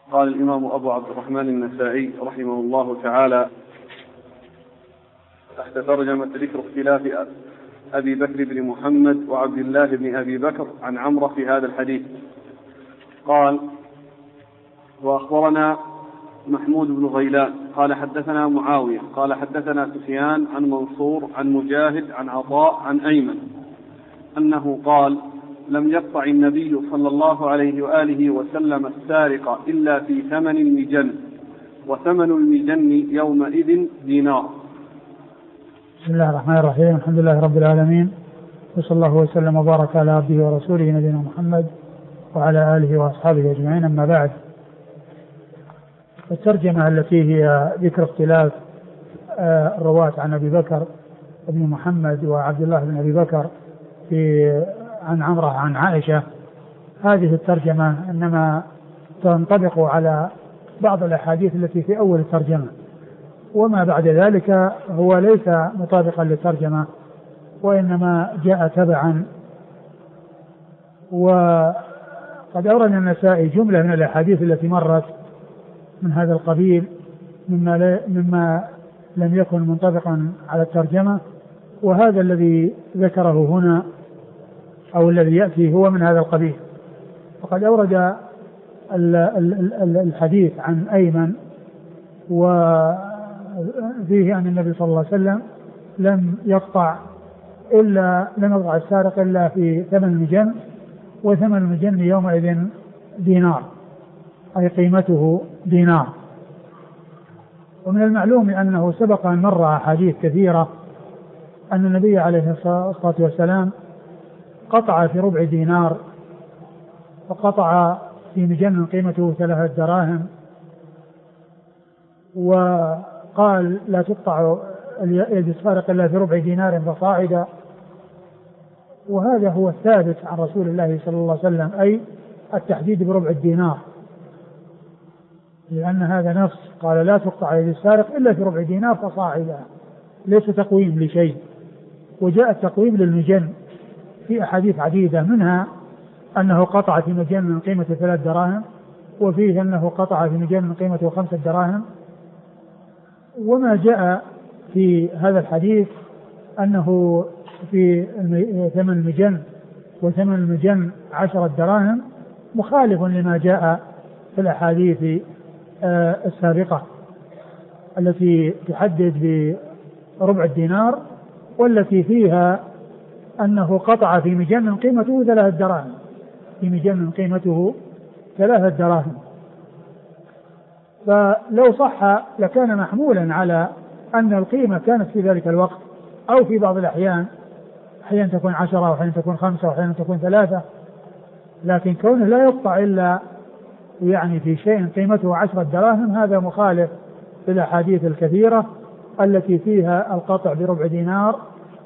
قال الإمام أبو عبد الرحمن النسائي رحمه الله تعالى تحت ترجمة ذكر اختلاف أبي بكر بن محمد وعبد الله بن أبي بكر عن عمرو في هذا الحديث. قال: وأخبرنا محمود بن غيلان قال حدثنا معاوية قال حدثنا سفيان عن منصور عن مجاهد عن عطاء عن أيمن أنه قال: لم يقطع النبي صلى الله عليه وآله وسلم السارق إلا في ثمن المجن، وثمن المجن يومئذ دينار. بسم الله الرحمن الرحيم. الحمد لله رب العالمين، وصلى الله وسلم وبارك على عبده ورسوله نبينا محمد وعلى آله وأصحابه أجمعين. أما بعد، الترجمة التي هي ذكر اختلاف الرواة عن أبي بكر بن محمد وعبد الله بن أبي بكر عن عمرو عن عائشة، هذه الترجمة إنما تنطبق على بعض الأحاديث التي في أول الترجمة، وما بعد ذلك هو ليس مطابقا للترجمة وإنما جاء تبعا. وقد أورد النسائي جملة من الأحاديث التي مرت من هذا القبيل مما لم يكن منطبقا على الترجمة، وهذا الذي ذكره هنا أو الذي يأتي هو من هذا القبيل. وقد أورد الحديث عن أيمن وفيه أن النبي صلى الله عليه وسلم لم يقطع السارق إلا في ثمن المجن، وثمن المجن يومئذ دينار، أي قيمته دينار. ومن المعلوم أنه سبق أن مر أحاديث كثيرة أن النبي عليه الصلاة والسلام قطع في ربع دينار، وقطع في مجن قيمته 3 دراهم، وقال: لا تقطع يد السارق إلا في ربع دينار فصاعدا. وهذا هو الثابت عن رسول الله صلى الله عليه وسلم، أي التحديد بربع الدينار، لأن هذا نص، قال: لا تقطع يد السارق إلا في ربع دينار فصاعدا، ليس تقويم لشيء. وجاء التقويم للمجن في أحاديث عديدة، منها أنه قطع في مجن من قيمة 3 دراهم، وفيه أنه قطع في مجن من قيمته 5 دراهم. وما جاء في هذا الحديث أنه في ثمن المجن وثمن المجن 10 دراهم مخالف لما جاء في الأحاديث السابقة التي تحدد بربع الدينار، والتي فيها أنه قطع في مجن قيمته 3 دراهم، في مجن قيمته 3 دراهم. فلو صح لكان محمولا على أن القيمة كانت في ذلك الوقت، أو في بعض الأحيان، أحيانا تكون 10 وأحيانا تكون 5 وأحيانا تكون 3، لكن كونه لا يقطع إلا يعني في شيء قيمته 10 دراهم، هذا مخالف للأحاديث الكثيرة التي فيها القطع بربع دينار.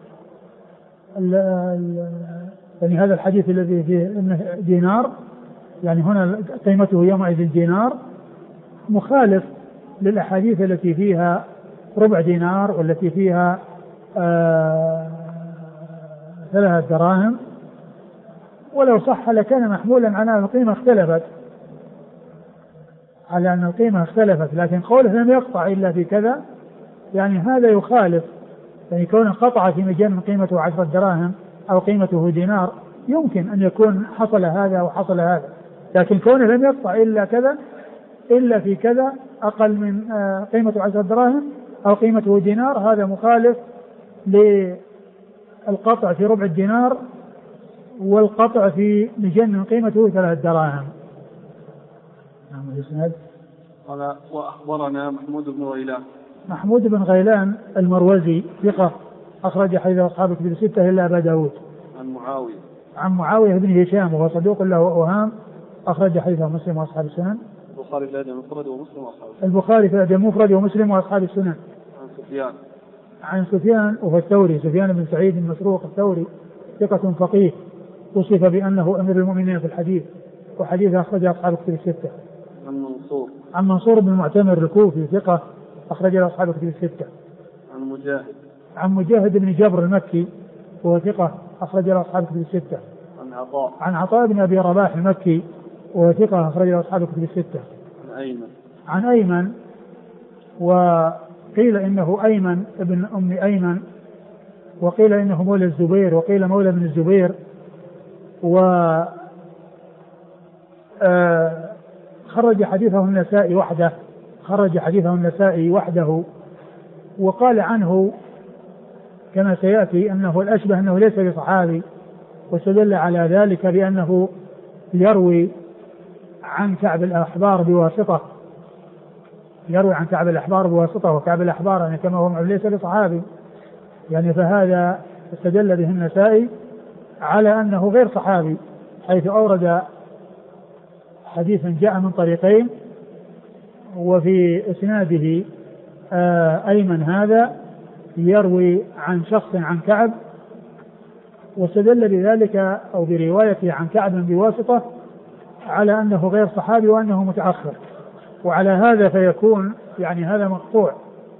يعني هذا الحديث الذي فيه دينار، يعني هنا قيمته يومئذ دينار، مخالف للأحاديث التي فيها ربع دينار والتي فيها 3 دراهم. ولو صح لكان محمولا على أن القيمة اختلفت، لكن قوله لم يقطع إلا في كذا، يعني هذا يخالف. يعني كون قطع في مجن قيمته 10 دراهم أو قيمته دينار، يمكن أن يكون حصل هذا وحصل هذا، لكن كونه لم يقطع إلا كذا إلا في كذا أقل من قيمته 10 دراهم أو قيمته دينار، هذا مخالف للقطع في ربع الدينار والقطع في مجن قيمته 3 دراهم. قال: وأخبرنا محمود بن غيلان المروزي ثقة، أخرج حديث أصحاب الكتب الستة إلا أبا داود. عن معاوية بن هشام، وهو صدوق له أوهام، أخرج حديثه مسلم وأصحاب السنن. البخاري في الأدب المفرد ومسلم وأصحاب السنن. عن سفيان وهو الثوري، سفيان بن سعيد المسروق الثوري، ثقة فقيه، وصف بأنه أمير المؤمنين في الحديث، وحديثه أخرج أصحاب الكتب الستة. عن منصور بن المعتمر الكوفي، ثقة، أخرج أصحاب الكتب الستة. عن مجاهد بن جبر المكي، وهو ثقة، أخرج أصحاب الكتب الستة. عن عطاء بن أبي رباح المكي، وهو ثقة، أخرج أصحاب الكتب الستة. عن أيمن، وقيل إنه أيمن ابن أم أيمن، وقيل إنه مولى الزبير، وقيل مولى ابن الزبير. خرج حديثه النسائي وحده، خرج حديثه النسائي وحده. وقال عنه كما سيأتي أنه الأشبه أنه ليس بصحابي، واستدل على ذلك بأنه يروي عن كعب الأحبار بواسطة، يروي عن كعب الأحبار بواسطة، وكعب الأحبار يعني كما هو ليس بصحابي، يعني فهذا استدل به النسائي على أنه غير صحابي، حيث أورد حديثا جاء من طريقين وفي إسناده أيمن هذا يروي عن شخص عن كعب، واستدل بذلك أو بروايته عن كعب بواسطة على أنه غير صحابي وأنه متأخر. وعلى هذا فيكون يعني هذا مقطوع،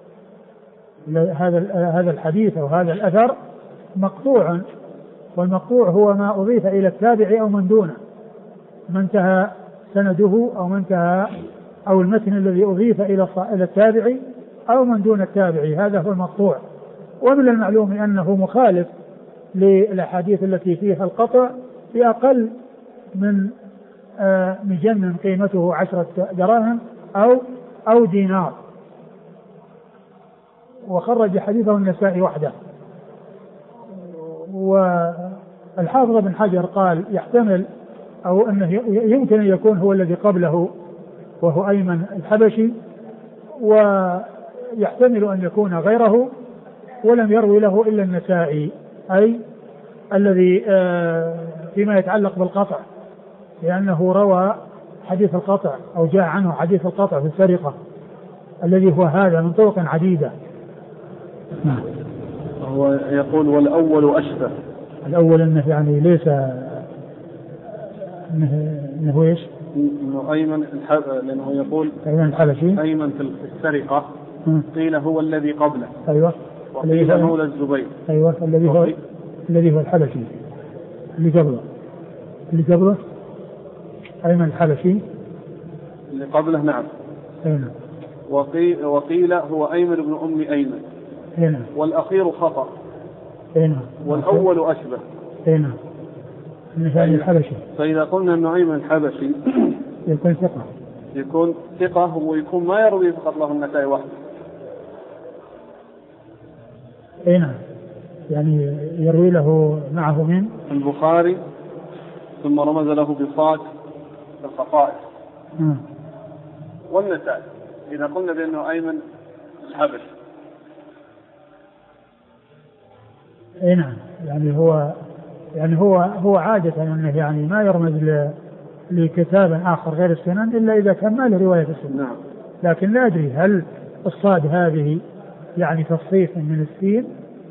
هذا الحديث أو هذا الأثر مقطوع، والمقطوع هو ما أضيف إلى التابع أو من دونه، ما انتهى سنده أو ما انتهى أو المتن الذي أضيف إلى التابع أو من دون التابع، هذا هو المقطوع. ومن المعلوم أنه مخالف للأحاديث التي فيها القطع بأقل من مجنن قيمته 10 دراهم أو دينار. وخرج حديثه النسائي وحده. والحافظ بن حجر قال يحتمل أو أنه يمكن أن يكون هو الذي قبله وهو أيمن الحبشي، ويحتمل أن يكون غيره ولم يروي له إلا النسائي، أي الذي فيما يتعلق بالقطع، لأنه روى حديث القطع أو جاء عنه حديث القطع في السرقة الذي هو هذا من طرق عديدة. هو يقول والأول أشبه. الأول أنه يعني ليس أنه إيش؟ إنه أيمن لأنه يقول أيمن الحبشي، أيمن في السرقة قيل هو الذي قبله. أيوة. وقيل مولى الزبير. أيوة. الذي هو الحبشي اللي قبله أيمن الحبشي اللي قبله. نعم. أيوة. وقيل هو أيمن بن أم أيمن. أيوة. والأخير خطأ. أيوة. والأول أشبه. أيوة. من الحبشي. فإذا قلنا أنه أيمن الحبشي يكون ثقة ويكون ما يروي فقط له النسائي وحده. نعم. يعني يروي له معه من البخاري، ثم رمز له بصاد الخصائص والنسائي. إذا قلنا بأنه أيمن الحبشي. نعم. يعني هو عادة أنه يعني ما يرمز لكتاب آخر غير السنن إلا إذا كان ما له رواية السنن. نعم. لكن لا أدري هل الصاد هذه يعني تصحيف من السين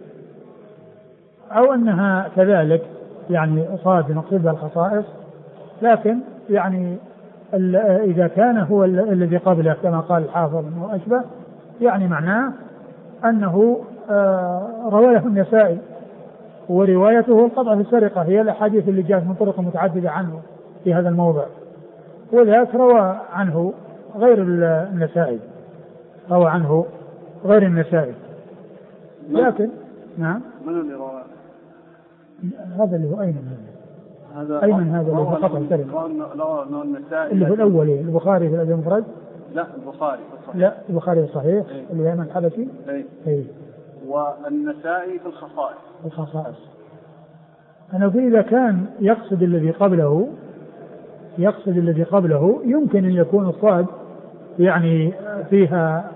أو أنها كذلك يعني صاد مقصود بالخصائص، لكن يعني إذا كان هو الذي قبله كما قال الحافظ أنه أشبه، يعني معناه أنه رواه النسائي، وروايته القطع في السرقة هي الأحاديث اللي جاءت من طرق متعددة عنه في هذا الموضع، وذاك روى عنه غير النسائي، روى عنه غير النسائي. لكن نعم. من اللي رواه؟ هذا اللي هو أيمن هذا اللي هو قطع السرقة اللي هو الأول البخاري في الأدب المفرد. لا البخاري الصحيح. لا البخاري الصحيح اللي هو أيمن الحبشي. والنسائي في الخصائص. أنا أقول إذا كان يقصد الذي قبله يمكن أن يكون الصاد يعني فيها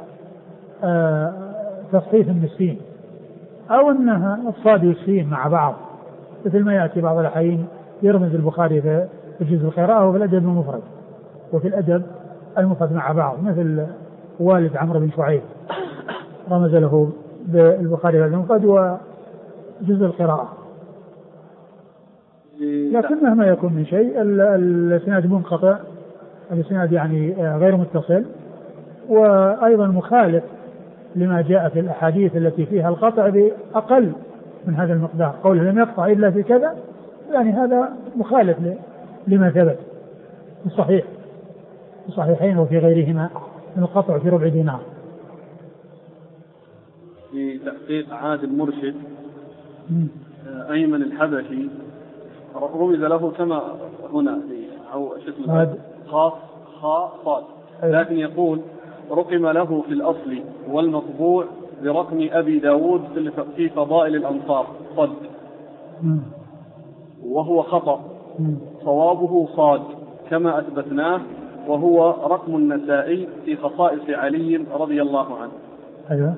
تصحيف من السين، أو أنها الصاد والسين مع بعض، مثل ما يأتي بعض الأحيان يرمز البخاري في جزء القراءة وفي الأدب المفرد وفي الأدب المفرد مع بعض، مثل والد عمرو بن شعيب رمز له بالبخاري في الأدب المفرد وجزء القراءة. لكن مهما يكون من شيء الإسناد منقطع، الإسناد يعني غير متصل، وأيضا مخالف لما جاء في الأحاديث التي فيها القطع بأقل من هذا المقدار، قوله لم يقطع إلا في كذا، يعني هذا مخالف لما ثبت في الصحيحين وفي غيرهما من القطع في ربع دينار. في تحقيق عاد المرشد أيمن الحبشي رمز له كما هنا أو اسمه خاء صاد، لكن يقول رقم له في الأصل والمطبوع برقم أبي داود في فضائل الأنصار صد، وهو خطأ، صوابه صاد كما أثبتناه، وهو رقم النسائي في خصائص علي رضي الله عنه. أيوة.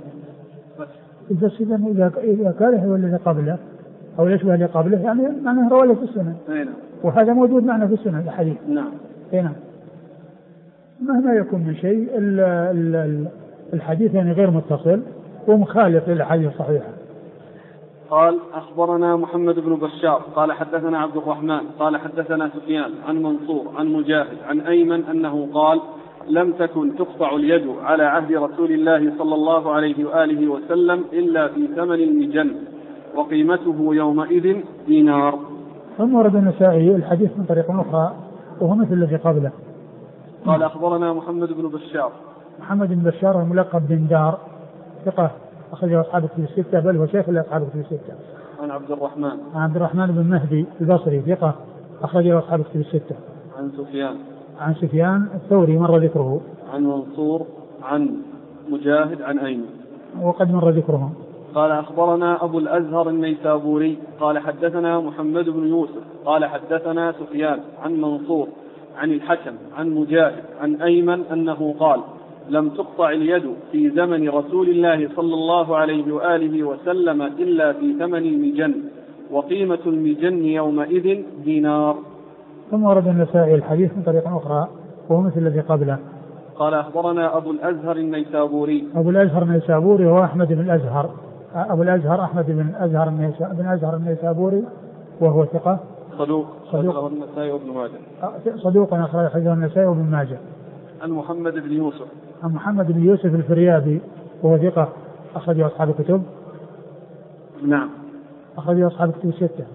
بس إذا كان هو الذي قبله أو يشبه اللي قبله يعني معناه رواه في السنة. وهذا موجود معنا في السنة الحديث. نعم. نعم. مهما يكون من شيء الحديث يعني غير متصل ومخالف للأحاديث الصحيحة. قال أخبرنا محمد بن بشار قال حدثنا عبد الرحمن قال حدثنا سفيان عن منصور عن مجاهد عن أيمن أنه قال لم تكن تقطع اليد على عهد رسول الله صلى الله عليه وآله وسلم إلا في ثمن المجن وقيمته يومئذ دينار. ثم ورد النسائي الحديث من طريق أخرى وهو مثل الذي قبله. قال أخبرنا محمد بن بشار. محمد بن بشار الملقب بن دار ثقة أخرجه أصحاب الكتب الستة بل هو شيخ لأصحاب الكتب الستة. عن عبد الرحمن. عن عبد الرحمن بن مهدي البصري ثقة أخرجه أصحاب الكتب الستة. عن سفيان. عن سفيان الثوري مر ذكره. عن منصور عن مجاهد عن أيمن وقد مر ذكرهم. قال أخبرنا أبو الأزهر النيسابوري قال حدثنا محمد بن يوسف قال حدثنا سفيان عن منصور عن الحكم عن مجاهد عن أيمن أنه قال لم تقطع اليد في زمن رسول الله صلى الله عليه وآله وسلم إلا في ثمن المجن وقيمة المجن يومئذ دينار. ثم ورد النسائي الحديث من طريق أخرى وهو مثل الذي قبله. قال أخبرنا أبو الأزهر النيسابوري. أبو الأزهر النيسابوري هو أحمد بن الأزهر. أبو الأزهر أحمد بن أزهر النيسابوري وهو ثقة صدوق أخرجه النسائي وابن ماجه. صدوق أخرجه النسائي وابن ماجه. عن محمد بن يوسف. عن محمد بن يوسف الفريابي وهو ثقة أخرجه أصحاب الكتب. نعم. أخرجه أصحاب الكتب الستة.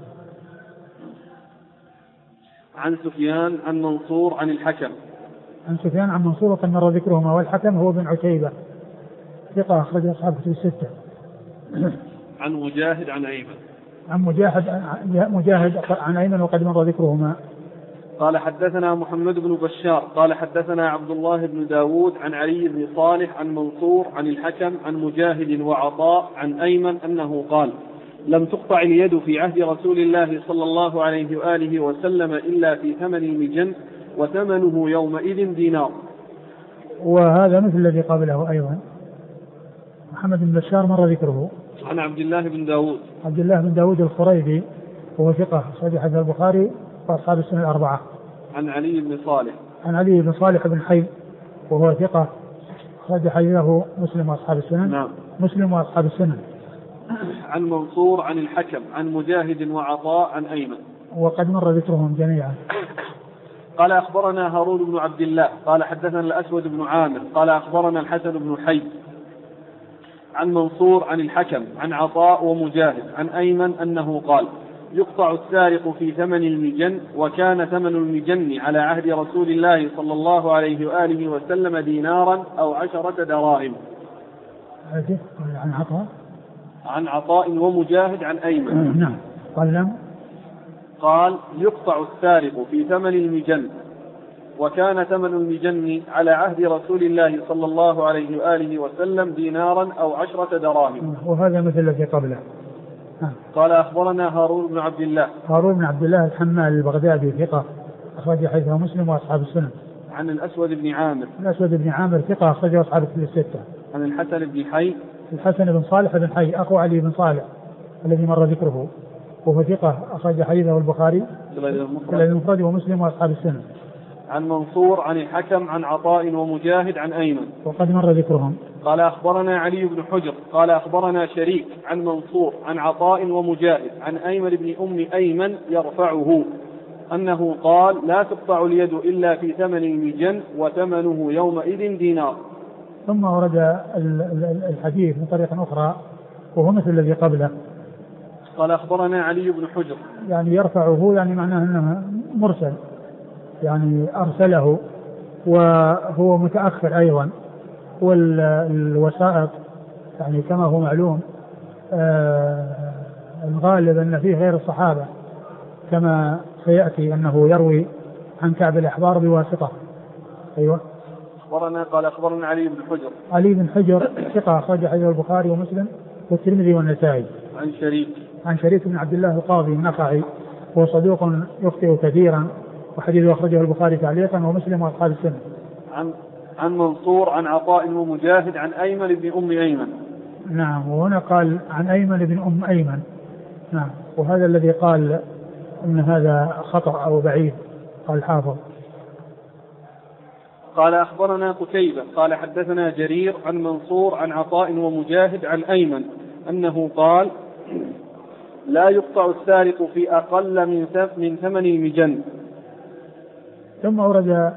عن سفيان عن منصور عن الحكم. عن سفيان عن منصور وقد مر ذكرهما والحكم هو بن عتيبة ثقة أخرجه أصحاب الكتب الستة. عن مجاهد عن أيمن. عن مجاهد عن أيمن وقد مر ذكرهما. قال حدثنا محمد بن بشار قال حدثنا عبد الله بن داود عن علي بن صالح عن منصور عن الحكم عن مجاهد وعطاء عن أيمن أنه قال لم تقطع اليد في عهد رسول الله صلى الله عليه وآله وسلم إلا في ثمن المجن وثمنه يومئذ دينار. وهذا مثل الذي قبله أيضا. محمد بن بشار مر ذكره. عن عبد الله بن داود. عبد الله بن داود الخريبي وهو ثقة صحيح حديث البخاري وأصحاب السنة الأربعة. عن علي بن صالح. عن علي بن صالح بن حي وهو ثقة صحيح حديثه مسلم وأصحاب السنن. نعم. مسلم وأصحاب السنن. عن منصور عن الحكم عن مجاهد وعطاء عن أيمن وقد مر ذكرهم جميعا. قال أخبرنا هارون بن عبد الله قال حدثنا الأسود بن عامر قال أخبرنا الحسن بن حي عن منصور عن الحكم عن عطاء ومجاهد عن أيمن أنه قال يقطع السارق في ثمن المجن وكان ثمن المجن على عهد رسول الله صلى الله عليه وآله وسلم دينارا أو 10 دراهم. عن عطاء ومجاهد عن أيمن. نعم. قال يقطع السارق في ثمن المجن وكان ثمن المجن على عهد رسول الله صلى الله عليه وآله وسلم دينارا أو 10 دراهم. وهذا مثل الذي قبله. قال أخبرنا هارون بن عبد الله. هارون بن عبد الله الحمال البغدادي ثقة أخرج حديثه مسلم وأصحاب السنن. عن الأسود بن عامر. الأسود بن عامر ثقة أخرجه أصحاب الكتب الستة. عن الحسن بن حي. الحسن بن صالح بن حي أخو علي بن صالح الذي مر ذكره وهو ثقة أخرج حديثه البخاري في المفرد ومسلم وأصحاب السنن. عن منصور عن الحكم عن عطاء ومجاهد عن أيمن وقد مر ذكرهم. قال أخبرنا علي بن حجر قال أخبرنا شريك عن منصور عن عطاء ومجاهد عن أيمن بن أم أيمن يرفعه أنه قال لا تقطع اليد إلا في ثمن المجن وثمنه يومئذ دينار. ثم ورد الحديث من طريق أخرى وهو مثل الذي قبله. قال أخبرنا علي بن حجر يعني يرفعه يعني معناه أنه مرسل يعني أرسله وهو متأخر أيضا. والوسائط يعني كما هو معلوم الغالب أن فيه غير الصحابة، كما سيأتي أنه يروي عن كعب الأحبار بواسطة. أيوة. قال أخبرنا علي بن حجر. علي بن حجر ثقة أخرج حديثه البخاري ومسلم والترمذي والنسائي. عن شريك بن عبد الله القاضي النخعي، هو صدوق يخطئ كثيرا، وحديثه أخرجه البخاري تعليقا ومسلم وأصحاب السنة. عن منصور عن عطاء ومجاهد عن أيمن بن أم أيمن. نعم. وهنا قال عن أيمن بن أم أيمن. نعم. وهذا الذي قال أن هذا خطأ أو بعيد، قال الحافظ. قال أخبرنا قتيبة قال حدثنا جرير عن منصور عن عطاء ومجاهد عن أيمن أنه قال لا يقطع السارق في أقل من 8 مجن. ثم أورد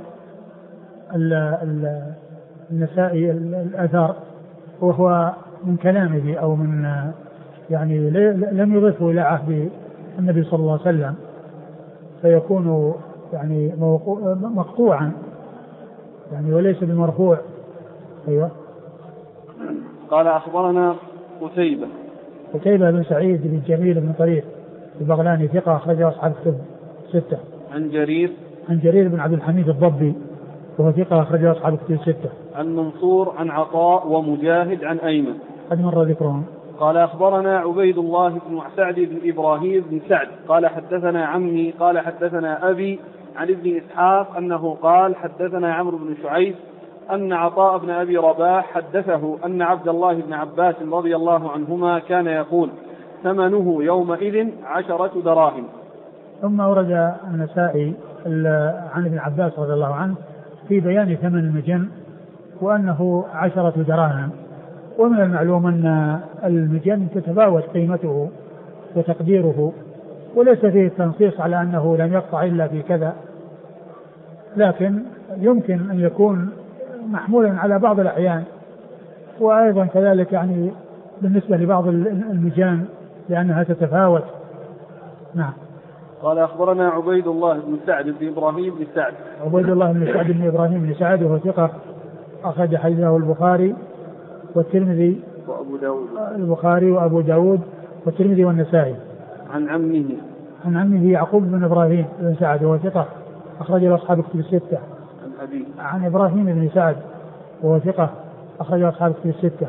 النسائي الأثر، وهو من كلامه أو من يعني لم يضفه إلى عهد النبي صلى الله عليه وسلم، فيكون يعني مقطوعا يعني وليس بمرفوع. أيوة. قال أخبرنا قتيبة بن سعيد بن جميل بن طريق البغلاني ثقة أخرجه أصحاب الكتب 6. عن جرير بن عبد الحميد الضبي وهو ثقة أخرجه أصحاب الكتب 6. عن منصور عن عطاء ومجاهد عن أيمن قد مر ذكرهم. قال أخبرنا عبيد الله بن سعد بن إبراهيم بن سعد قال حدثنا عمي قال حدثنا أبي عن ابن إسحاق أنه قال حدثنا عمرو بن شعيب أن عطاء بن أبي رباح حدثه أن عبد الله بن عباس رضي الله عنهما كان يقول ثمنه يومئذ 10 دراهم. ثم أورد النسائي عن ابن عباس رضي الله عنه في بيان ثمن المجن وأنه 10 دراهم. ومن المعلوم أن المجن تتفاوت قيمته وتقديره، وليس فيه تنصيص على أنه لم يقطع إلا في كذا، لكن يمكن أن يكون محمولا على بعض الأحيان، وأيضا كذلك يعني بالنسبة لبعض المجان لأنها تتفاوت. نعم. قال أخبرنا عبيد الله بن سعد بن إبراهيم بن سعد. عبيد الله بن سعد بن إبراهيم بن سعد وهو ثقة أخرج حديثه البخاري والترمذي البخاري وأبو داود والترمذي والنسائي. عن عمه يعقوب بن إبراهيم بن سعد وهو ثقة أخرج له أصحاب الكتب 6. عن إبراهيم بن سعد وهو ثقة أخرج له أصحاب الكتب 6.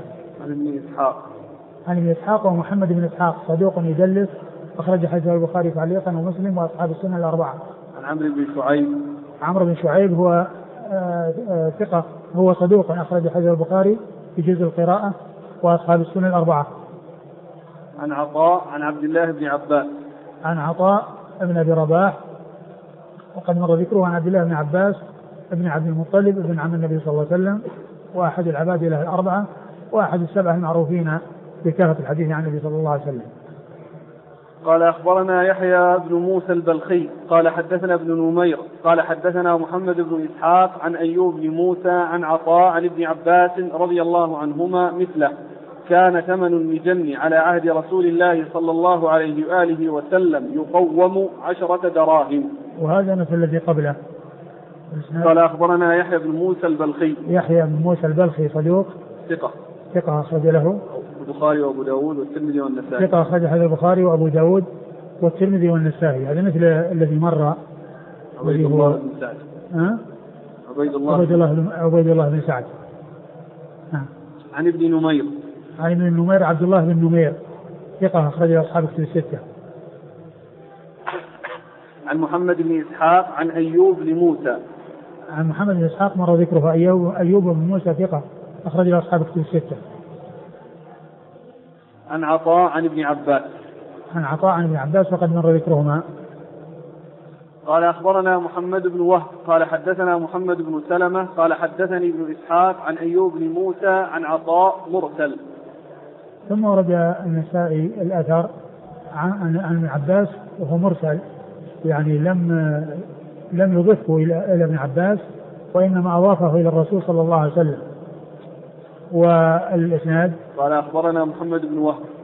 عن ابن إسحاق ومحمد بن إسحاق صدوق يدلس أخرج حديثه البخاري تعليقا ومسلم وأصحاب السنة الأربعة. عن عمرو بن شعيب هو ثقة، هو صدوق أخرج حديثه البخاري في جزء القراءة وأصحاب السنة الأربعة. عن عطاء عن عبد الله بن عباس. عن عطاء ابن أبي رباح وقد مر ذكره عن عبد الله بن عباس ابن عبد المطلب ابن عم النبي صلى الله عليه وسلم، وأحد العباد له الأربعة، وأحد السبعة المعروفين بكثرة الحديث عن النبي صلى الله عليه وسلم. قال أخبرنا يحيى بن موسى البلخي قال حدثنا ابن نمير قال حدثنا محمد بن إسحاق عن أيوب بن موسى عن عطاء عن ابن عباس رضي الله عنهما مثله كان ثمن المجن على عهد رسول الله صلى الله عليه وآله وسلم يقوم 10 دراهم. وهذا مثل الذي قبله. قال أخبرنا يحيى بن موسى البلخي صدوق ثقة أخرج له البخاري وأبو داود والترمذي والنسائي. ثقة أخرج حديث البخاري وأبو داود والترمذي والنسائي. هذا مثل الذي مر. عبيد الله بن سعد. عبيد الله بن سعد. عن ابن نمير عبد الله بن نمير ثقة أخرج أصحاب الكتب 6. عن محمد بن إسحاق عن أيوب بن موسى. عن محمد بن إسحاق مر ذكره. أيوب بن موسى ثقة أخرج أصحاب الكتب 6. عن عطاء عن ابن عباس وقد مر ذكرهما. قال أخبرنا محمد بن وهب قال حدثنا محمد بن سلمة قال حدثني ابن إسحاق عن أيوب بن موسى عن عطاء مرسل. ثم ورد النسائي الأثر عن ابن عباس وهو مرسل، يعني لم يضفه إلى ابن عباس وإنما أضافه إلى الرسول صلى الله عليه وسلم. والإسناد قال أخبرنا محمد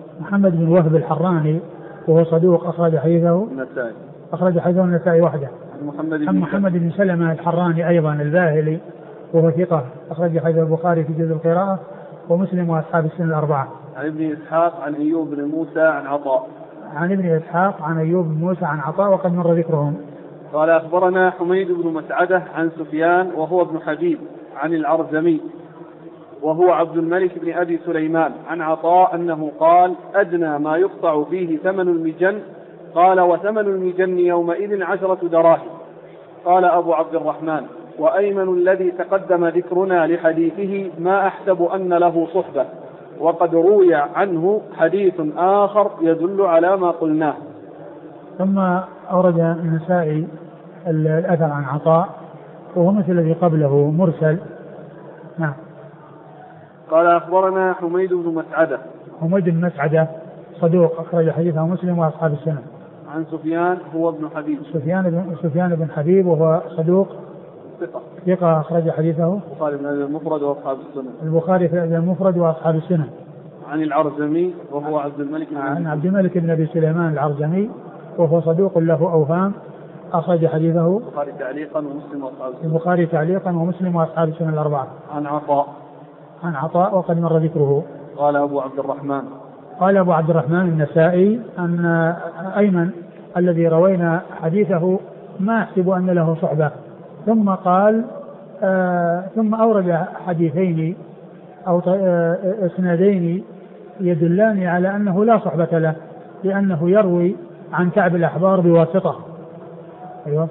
بن وهب الحراني وهو صدوق أخرج حديثه النسائي وحده. محمد بن سلمة الحراني أيضا الباهلي وهو ثقة أخرج حديث البخاري في جزء القراءة ومسلم وأصحاب السنة الأربعة. عن ابن إسحاق عن أيوب بن موسى عن عطاء. عن ابن إسحاق عن أيوب بن موسى عن عطاء وقد مر ذكرهم. قال أخبرنا حميد بن مسعدة عن سفيان وهو ابن حبيب عن العرزمي وهو عبد الملك بن أبي سليمان عن عطاء أنه قال أدنى ما يقطع فيه ثمن المجن. قال وثمن المجن يومئذ 10 دراهم. قال أبو عبد الرحمن وأيمن الذي تقدم ذكرنا لحديثه ما أحسب أن له صحبة وقد روي عنه حديث آخر يدل على ما قلناه. ثم أورد النسائي الأثر عن عطاء وهو مثل الذي قبله مرسل. نعم. قال أخبرنا حميد بن مسعدة. حميد بن مسعدة صدوق أخرج حديثه مسلم وأصحاب السنة. عن سفيان هو ابن حبيب. سفيان بن حبيب وهو صدوق ثقة أخرج حديثه البخاري في المفرد وأصحاب السنة. البخاري في المفرد وأصحاب السنة. عن العرزمي وهو عبد الملك بن أبي سليمان العرزمي وهو صدوق له أوهام أخرج حديثه البخاري تعليقا ومسلم وأصحاب السنة الأربعة. عن عطاء وقد مر ذكره. قال أبو عبد الرحمن النسائي أن أيمن الذي روينا حديثه ما أحسب أن له صحبة. ثم قال ثم أورد حديثين أو اسنادين يدلان على أنه لا صحبة له لأنه يروي عن كعب الأحبار بواسطة. أيوة.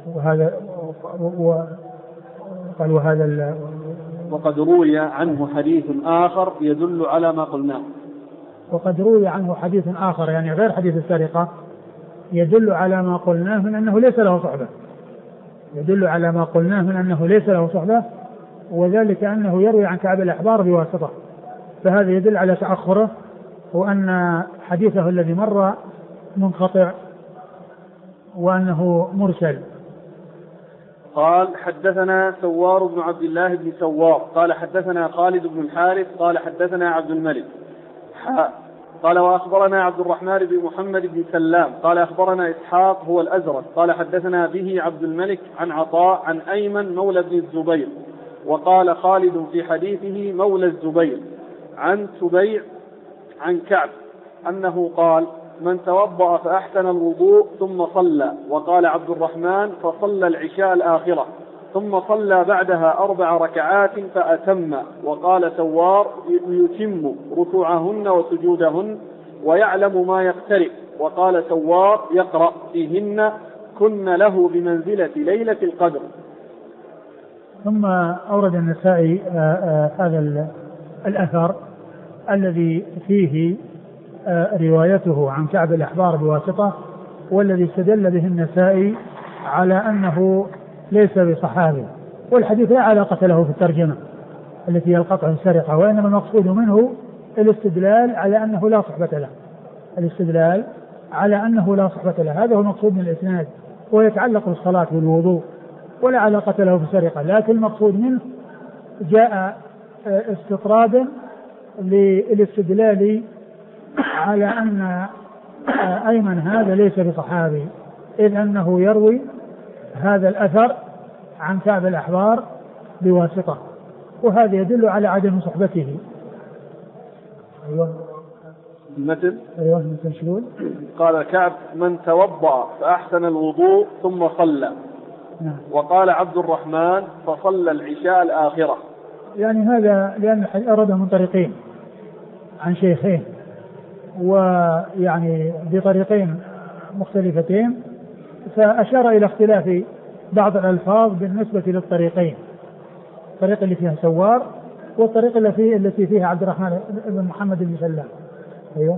وقد روي عنه حديث آخر يدل على ما قلناه. وقد روي عنه حديث آخر يعني غير حديث السرقة يدل على ما قلناه من أنه ليس له صحبة. وذلك أنه يروي عن كعب الأحبار بواسطة. فهذا يدل على تأخره وأن حديثه الذي مر منقطع وأنه مرسل. قال حدثنا سوار بن عبد الله بن سوار قال حدثنا خالد بن الحارث قال حدثنا عبد الملك قال وأخبرنا عبد الرحمن بن محمد بن سلام قال أخبرنا إسحاق هو الأزرق قال حدثنا به عبد الملك عن عطاء عن أيمن مولى بن الزبير. وقال خالد في حديثه مولى الزبير عن سبيع عن كعب أنه قال من توضأ فأحسن الوضوء ثم صلى. وقال عبد الرحمن فصلى العشاء الآخرة ثم صلى بعدها 4 ركعات فأتم. وقال سوار يتم ركوعهن وسجودهن ويعلم ما يقترب. وقال سوار يقرأ فيهن كن له بمنزلة ليلة القدر. ثم أورد النسائي هذا الأثر الذي فيه روايته عن كعب الأحبار بواسطة والذي استدل به النسائي على أنه ليس بصحابي. والحديث لا علاقة له في الترجمة التي هي القطع السرقة وإنما المقصود منه الاستدلال على أنه لا صحبة له. هذا هو المقصود من الإسناد ويتعلق بالصلاة والوضوء ولا علاقة له بالسرقة. لكن المقصود منه جاء استطرادا للاستدلال على أن أيمن هذا ليس بصحابي إذ أنه يروي هذا الأثر عن كعب الأحبار بواسطة وهذا يدل على عدم صحبته. مثل شلون قال كعب من توضأ فأحسن الوضوء ثم صلى. وقال عبد الرحمن فصلى العشاء الآخرة. يعني هذا لأن أرده من طريقين عن شيخين ويعني بطريقين مختلفتين فأشار إلى اختلاف بعض الألفاظ بالنسبة للطريقين الطريق اللي فيها سوار والطريق التي فيها عبد الرحمن بن محمد بن سلام. أيوه.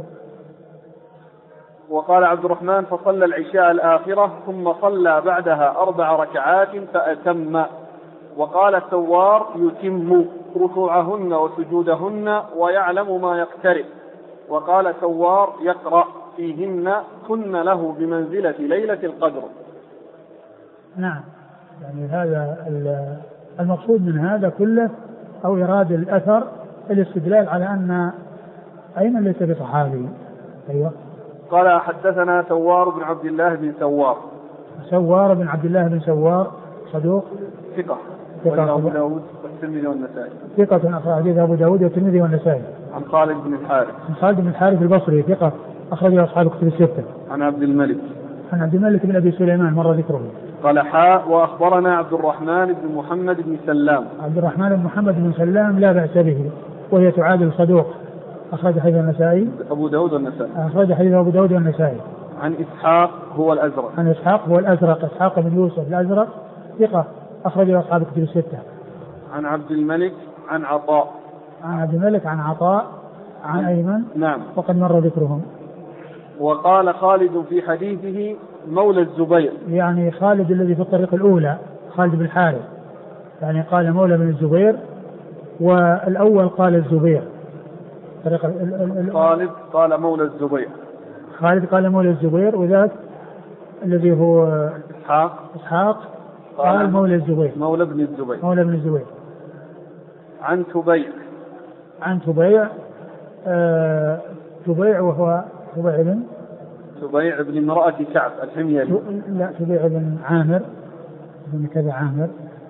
وقال عبد الرحمن فصلى العشاء الآخرة ثم صلى بعدها 4 ركعات فأتم. وقال السوار يتم ركوعهن وسجودهن ويعلم ما يقترب. وقال سوار يقرأ فيهن كن له بمنزلة ليلة القدر. نعم يعني هذا المقصود من هذا كله أو إراد الأثر الاستدلال على أن أيمن ليس بصحابي. أيوة. قال حدثنا سوار بن عبد الله بن سوار سوار بن عبد الله بن سوار صدوق ثقة أبو داود والترمذي والنسائي. ثقة أخرج حديث أبو داود والترمذي والنسائي. عن خالد بن الحارث. عن خالد بن الحارث البصري ثقة أخرجه أصحاب الكتب الستة. عن عبد الملك. عن عبد الملك بن أبي سليمان مر ذكره. قال حاء وأخبرنا عبد الرحمن بن محمد بن سلام. عبد الرحمن بن محمد بن سلام لا بأس به وهي تعادل صدوق أخرج حديث النسائي. أبو داود والنسائي. أخرج حديث أبو داود والنسائي. عن إسحاق هو الأزرق. عن إسحاق هو الأزرق إسحاق بن يوسف الأزرق ثقة أخرجه أصحاب الكتب الستة. عن عبد الملك عن عطاء. عن عبد الملك عن عطاء عن أيمن. نعم. وقد مر ذكرهم. وقال خالد في حديثه مولى الزبير. يعني خالد الذي في الطريق الأولى خالد بن الحارث يعني قال مولى بن الزبير والأول قال الزبير. خالد قال مولى الزبير. خالد قال مولى الزبير وذاك الذي هو إسحاق قال مولى الزبير مولى بن الزبير. عن تبيع. عن تبيع تبيع وهو تبيع بن امرأة كعب الحميري. لا تبيع بن عامر بن كذا عامر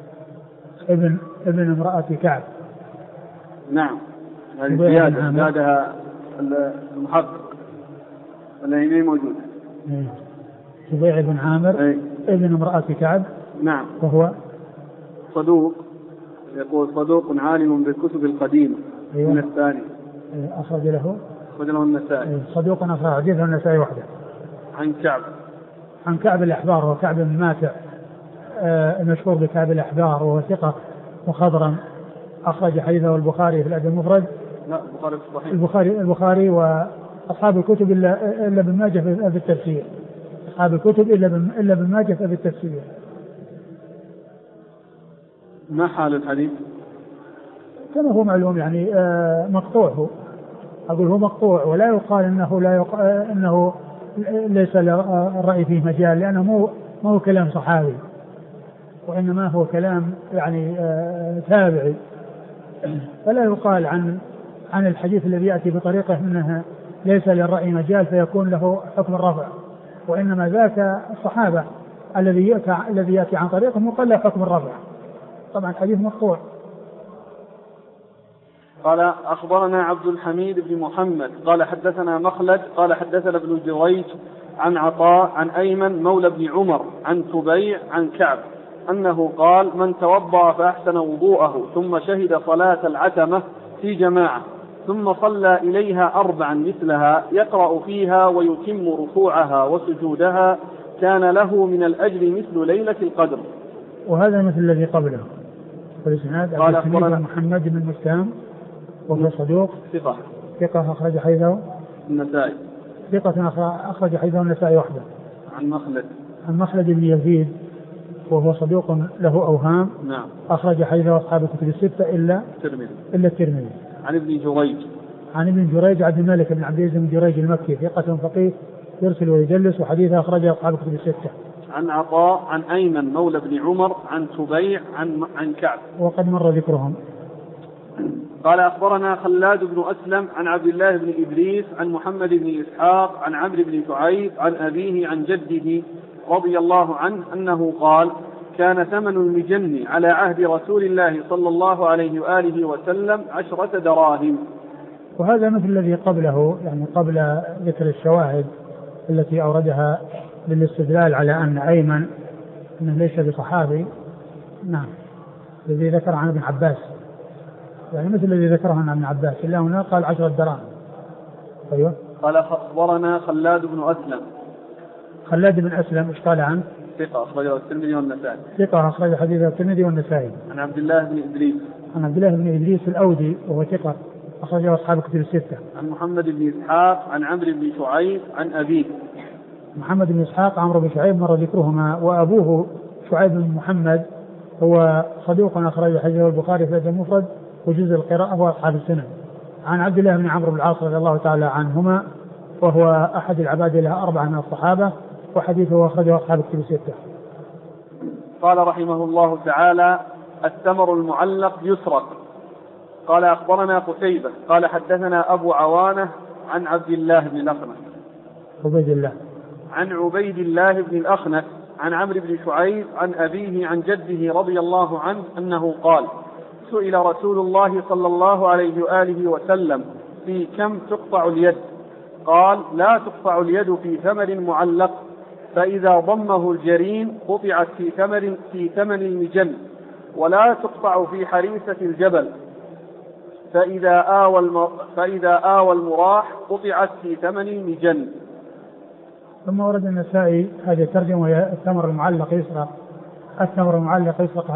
ابن امرأة كعب. نعم هذه زيادها المحقق الذي موجود. تبيع بن عامر ابن امرأة كعب. نعم. وهو صدوق يقول صدوق عالم بالكتب القديمة. أيوة. من الثاني. أخرج له النسائي. صدوق أخرج حديث النسائي وحده. عن كعب الأحبار وكعب بن ماتع المشهور بكعب الأحبار وهو ثقة مخضرم أخرج حديثه البخاري في الأدب المفرد. لا البخاري وأصحاب الكتب إلا ابن ماجه في التفسير. أصحاب الكتب إلا ابن ماجه في التفسير. ما حال الحديث؟ كما هو معلوم يعني مقطوع هو مقطوع ولا يقال إنه ليس الرأي فيه مجال لأنه ما هو كلام صحابي وإنما هو كلام يعني تابعي فلا يقال عن الحديث الذي يأتي بطريقة أنها ليس للرأي مجال فيكون له حكم الرفع وإنما ذاك الصحابة الذي يأتي عن طريقهم يقال له حكم الرفع. طبعا الحديث مقطوع. قال أخبرنا عبد الحميد بن محمد قال حدثنا مخلد قال حدثنا ابن جريج عن عطاء عن أيمن مولى بن عمر عن تبيع عن كعب أنه قال من توضأ فأحسن وضوءه ثم شهد صلاة العتمة في جماعة ثم صلى إليها 4 مثلها يقرأ فيها ويتم ركوعها وسجودها كان له من الأجر مثل ليلة القدر. وهذا مثل الذي قبله. قال أخبرنا محمد بن مسلم وهو صدوق ثقة أخرج حديثه النسائي. ثقة أخرج حديثه النسائي وحده. عن مخلد بن يزيد وهو صدوق له أوهام. نعم. أخرج حديثه أصحاب الكتب الستة إلا الترمذي. عن ابن جريج عبد الملك بن عبد العزيز بن جريج المكي ثقة فقيه يرسل ويجلس وحديثه أخرجه أصحاب الكتب الستة. عن عطاء عن أيمن مولى بن عمر عن تبيع عن كعب وقد مر ذكرهم. قال أخبرنا خلاد بن أسلم عن عبد الله بن إدريس عن محمد بن إسحاق عن عمرو بن شعيب عن أبيه عن جده رضي الله عنه أنه قال كان ثمن المجن على عهد رسول الله صلى الله عليه وآله وسلم 10 دراهم. وهذا مثل الذي قبله يعني قبل ذكر الشواهد التي أوردها للاستدلال على أن أيمن أنه ليس بصحابي. نعم. الذي ذكر عن ابن عباس يعني مثل الذي ذكره عن ابن عباس إلا هنا قال 10 دراهم. أيوة. قال أخبرنا خلاد بن أسلم إيش قال عنه؟ ثقة أخرجه الترمذي والنسائي. ثقة أخرج حديثه الترمذي والنسائي. عن عبد الله بن إدريس الأودي وهو ثقة أخرجه أصحاب الكتب الستة. عن محمد بن إسحاق عن عمرو بن شعيب عن أبيه. محمد بن إسحاق عمرو بن شعيب مر ذكرهما وأبوه شعيب بن محمد هو صدوق أخرج حديثه البخاري في الأدب المفرد وجزء القراءة وأصحاب السنن. عن عبد الله بن عمرو بن العاص رضي الله تعالى عنهما وهو أحد العباد له 4 من الصحابة وحديثه أخرجه أصحاب الكتب الستة. قال رحمه الله تعالى الثمر المعلق يسرق. قال أخبرنا قتيبة قال حدثنا أبو عوانة عن عبد الله بن الأخنس. عن عبيد الله بن الأخنس عن عمرو بن شعيب عن أبيه عن جده رضي الله عنه أنه قال: سئل رسول الله صلى الله عليه وآله وسلم: في كم تقطع اليد؟ قال: لا تقطع اليد في ثمر معلق، فإذا ضمه الجرين قطعت في ثمن المجن، ولا تقطع في حريسة الجبل، فإذا آوى المراح قطعت في ثمن المجن. ثم ورد النسائي هذه الترجمة وهي الثمر المعلق يسرق. الثمر المعلق يسرق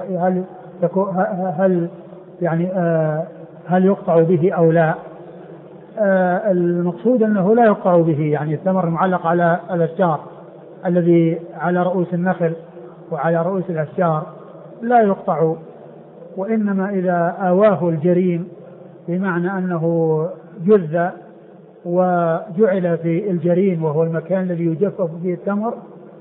هل يقطع به أو لا؟ المقصود أنه لا يقطع به، يعني الثمر المعلق على الأشجار الذي على رؤوس النخل وعلى رؤوس الأشجار لا يقطع، وإنما إذا آواه الجرين بمعنى أنه جذ وجعل في الجرين وهو المكان الذي يجفف فيه التمر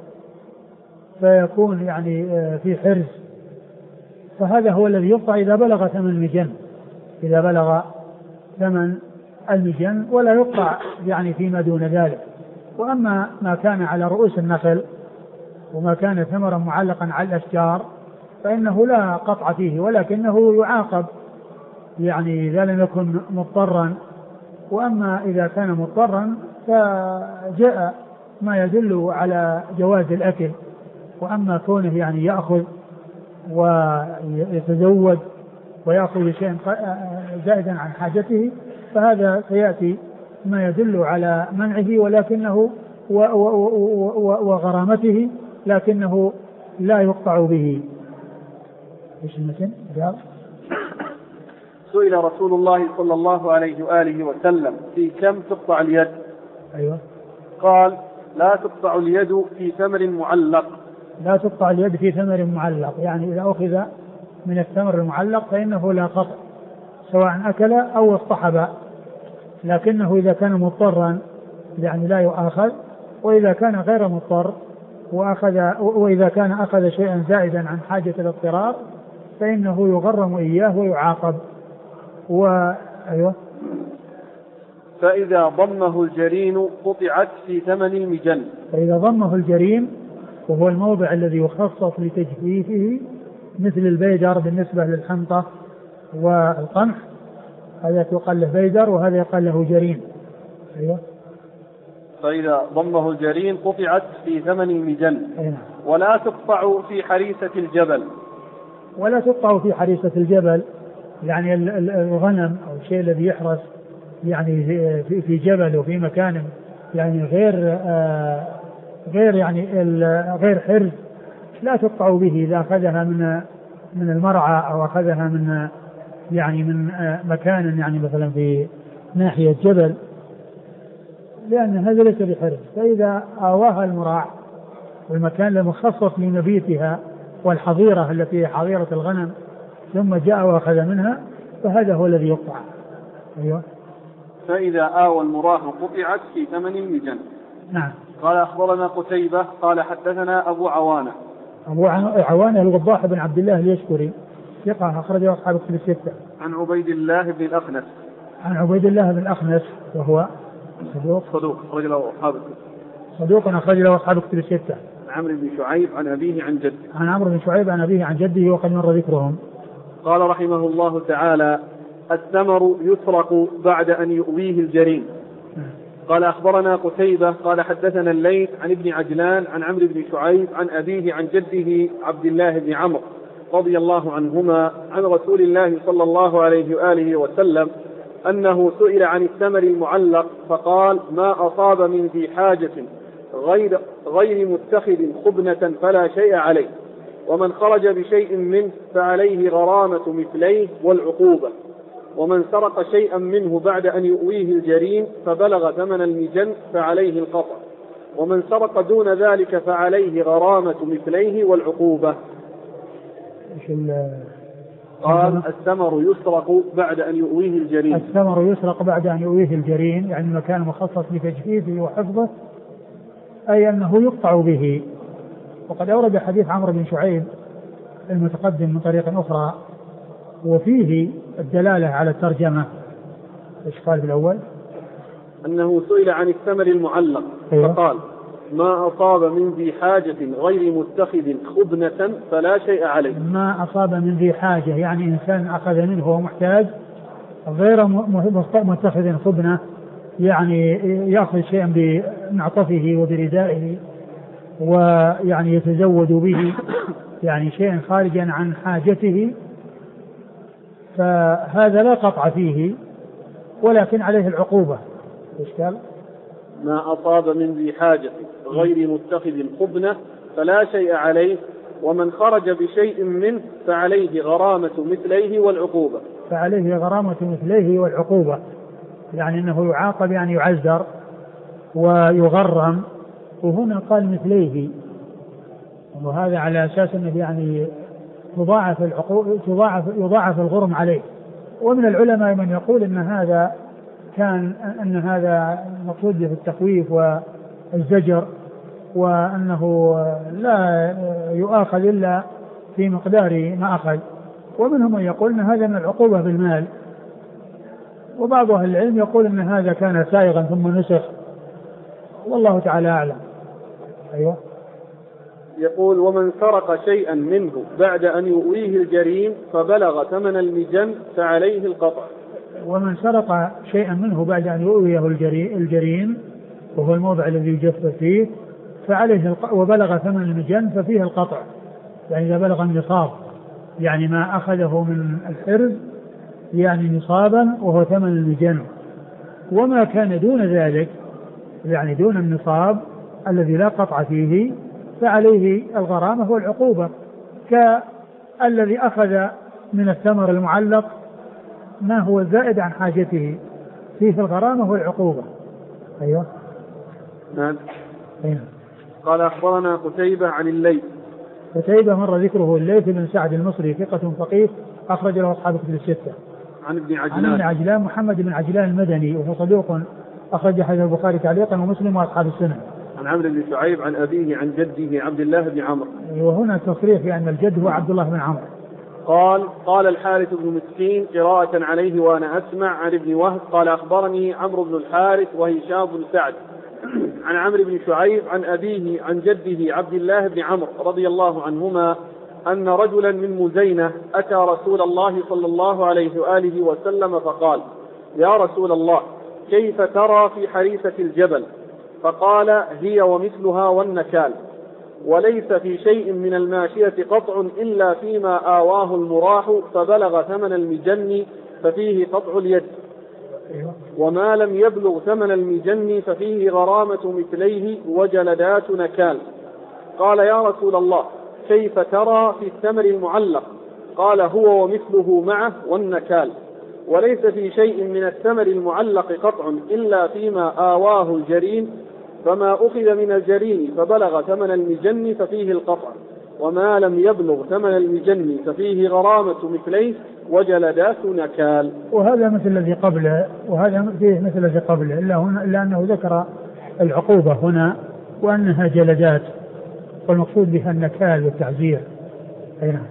فيكون يعني في حرز، فهذا هو الذي يقطع إذا بلغ ثمن المجن، إذا بلغ ثمن المجن، ولا يقطع يعني فيما دون ذلك. وأما ما كان على رؤوس النخل وما كان ثمرا معلقا على الأشجار فإنه لا قطع فيه، ولكنه يعاقب يعني إذا لم يكن مضطرا. وأما إذا كان مضطرا فجاء ما يدل على جواز الأكل، وأما كونه يعني يأخذ ويتزود ويأخذ شيئا زائدا عن حاجته فهذا سيأتي ما يدل على منعه ولكنه وغرامته، لكنه لا يقطع به. ايش المتن؟ سئل رسول الله صلى الله عليه وآله وسلم: في كم تقطع اليد؟ أيوة. قال: لا تقطع اليد في ثمر معلق. لا تقطع اليد في ثمر معلق، يعني إذا أخذ من الثمر المعلق فإنه لا قطع سواء أكل أو اصطحب، لكنه إذا كان مضطرا يعني لا يؤاخذ، وإذا كان غير مضطر وإذا كان أخذ شيئا زائدا عن حاجة الاضطرار فإنه يغرم إياه ويعاقب. أيوة. فإذا ضمه الجرين قطعت في ثمن المجن. فإذا ضمه الجرين وهو الموضع الذي يخصص لتجفيفه مثل البيدر بالنسبة للحنطة والقمح، هذا يقال له بيدر وهذا يقال له جرين. أيوة. فإذا ضمه الجرين قطعت في ثمن المجن. أيوة. ولا تقطع في حريسة الجبل. ولا تقطع في حريسة الجبل، يعني الغنم أو الشيء الذي يحرس يعني في جبل وفي مكان يعني غير يعني غير حرز لا تقطع به إذا أخذها من المرعى أو أخذها من يعني من مكان يعني مثلا في ناحية جبل، لأن هذا ليس بحرز. فإذا آواها المراع والمكان المخصص لمبيتها والحظيرة التي هي حظيرة الغنم ثم جاء وأخذ منها فهذا هو الذي يقطع. أيوة. فإذا آوى المراح قطعت في ثمن المجن. نعم. قال: أخبرنا قتيبة قال حدثنا أبو عوانة. أبو عوانة الوضاح بن عبد الله اليشكري ثقة أخرجه أصحاب كتب الستة. عن عبيد الله بن الأخنس. عن عبيد الله بن الأخنس وهو صدوق أخرج له أصحاب الكتب. صدوق أخرج له أصحاب كتب الستة. عن عمرو بن شعيب عن أبيه عن جده. عن عمرو بن شعيب عن أبيه عن جده وقد مر ذكرهم. قال رحمه الله تعالى: الثمر يسرق بعد أن يؤويه الجرين. قال: أخبرنا قتيبة قال حدثنا الليث عن ابن عجلان عن عمرو بن شعيب عن أبيه عن جده عبد الله بن عمرو رضي الله عنهما عن رسول الله صلى الله عليه وآله وسلم أنه سئل عن الثمر المعلق فقال: ما أصاب من ذي حاجة غير متخذ خبنة فلا شيء عليه، ومن خرج بشيء منه فعليه غرامة مثليه والعقوبة، ومن سرق شيئا منه بعد أن يؤويه الجرين فبلغ ثمن المجن فعليه القطع، ومن سرق دون ذلك فعليه غرامة مثليه والعقوبة. قال: الثمر يسرق بعد أن يؤويه الجرين. الثمر يسرق بعد أن يؤويه الجرين، يعني المكان مخصص لتجفيفه وحفظه، أي أنه يقطع به. وقد أورد حديث عمرو بن شعيب المتقدم من طريق أخرى وفيه الدلالة على الترجمة. إيش قال في الأول؟ أنه سئل عن الثمر المعلق. أيوة. فقال: ما أصاب من ذي حاجة غير متخذ خبنة فلا شيء عليه. ما أصاب من ذي حاجة يعني إنسان أخذ منه وهو محتاج غير متخذ خبنة، يعني يأخذ شيئا بمعطفه وبردائه ويعني يتزود به، يعني شيئا خارجا عن حاجته، فهذا لا قطع فيه ولكن عليه العقوبة. إشكال؟ ما أصاب من ذي حاجة غير متخذ خبنة فلا شيء عليه، ومن خرج بشيء منه فعليه غرامة مثليه والعقوبة. فعليه غرامة مثليه والعقوبة، يعني أنه يعاقب يعني يعزر ويغرم، وهنا قال مثليه، وهذا على أساس أنه يعني يضاعف الغرم عليه. ومن العلماء من يقول أن هذا مقصود في التخويف والزجر، وأنه لا يؤاخذ إلا في مقدار ما أخذ، ومنهم من يقول أن هذا من العقوبة بالمال، وبعض أهل العلم يقول أن هذا كان سائغا ثم نسخ، والله تعالى أعلم. أيوة. يقول ومن سرق شيئا منه بعد أن يؤويه الجريم فبلغ ثمن المجن فعليه القطع. ومن سرق شيئا منه بعد أن يؤويه الجريم وهو الموضع الذي يجف فيه فعليه وبلغ ثمن المجن ففيه القطع، يعني إذا بلغ النصاب، يعني ما أخذه من الحرز يعني نصابا وهو ثمن المجن، وما كان دون ذلك يعني دون النصاب الذي لا قطع فيه فعليه الغرامة والعقوبة، كالذي أخذ من الثمر المعلق ما هو زائد عن حاجته فيه الغرامة والعقوبة. أيوة. نعم. أيوة. قال أخبرنا قتيبة عن الليث. قتيبة مر ذكره، الليث بن سعد المصري ثقة فقيه أخرج له أصحاب كتب الستة. عن ابن عجلان محمد بن عجلان المدني وهو صدوق أخرج حديث البخاري تعليقا ومسلم وأصحاب السنن. عن عمرو بن شعيب عن أبيه عن جده عبد الله بن عمرو. وهنا تصريح بأن الجد هو عبد الله بن عمرو. قال الحارث بن مسكين قراءة عليه وأنا أسمع عن ابن وهب قال أخبرني عمرو بن الحارث وهشام بن سعد عن عمرو بن شعيب عن أبيه عن جده عبد الله بن عمرو رضي الله عنهما أن رجلا من مزينة أتى رسول الله صلى الله عليه وآله وسلم فقال يا رسول الله كيف ترى في حريثة الجبل؟ فقال هي ومثلها والنكال، وليس في شيء من الماشية قطع إلا فيما آواه المراح فبلغ ثمن المجن ففيه قطع اليد، وما لم يبلغ ثمن المجن ففيه غرامة مثليه وجلدات نكال. قال يا رسول الله كيف ترى في الثمر المعلق؟ قال هو ومثله معه والنكال، وليس في شيء من الثمر المعلق قطع إلا فيما آواه الجرين، فما أخذ من الجرين فبلغ ثمن المجن ففيه القطع، وما لم يبلغ ثمن المجن ففيه غرامة مثليه وجلدات نكال. وهذا مثل الذي قبله، وهذا فيه مثل الذي قبله، إلا أنه ذكر العقوبة هنا وأنها جلدات، والمقصود بها النكال والتعزير. أين؟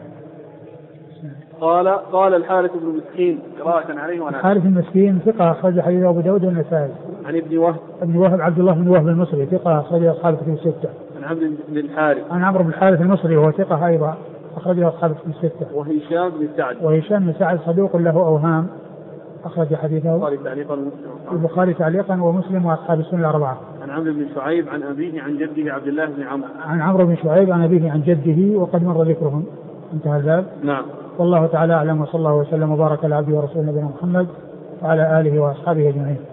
قال الحارث بن مسكين قراءة عليه وأنا الحارث بن مسكين ثقة أخرج حديث أبو داود والنسائي. عن ابن وهب عبد الله بن وهب المصري ثقة أخرج أصحاب الكتب الستة. عن عمرو بن الحارث المصري وهو ثقة أيضا أخرج أصحاب الكتب الستة. وهشام بن سعد صدوق له أوهام أخرج حديثه البخاري تعليقا ومسلم وأصحاب السنن الأربعة. عن عمرو بن شعيب عن أبيه عن جده عبد الله بن عمرو. عن عمرو بن شعيب عن أبيه عن جده وقد مر ذكرهم. انتهى الباب. نعم. والله تعالى أعلم، وصلى الله وسلم وبارك على عبده ورسوله نبينا محمد وعلى آله وأصحابه أجمعين.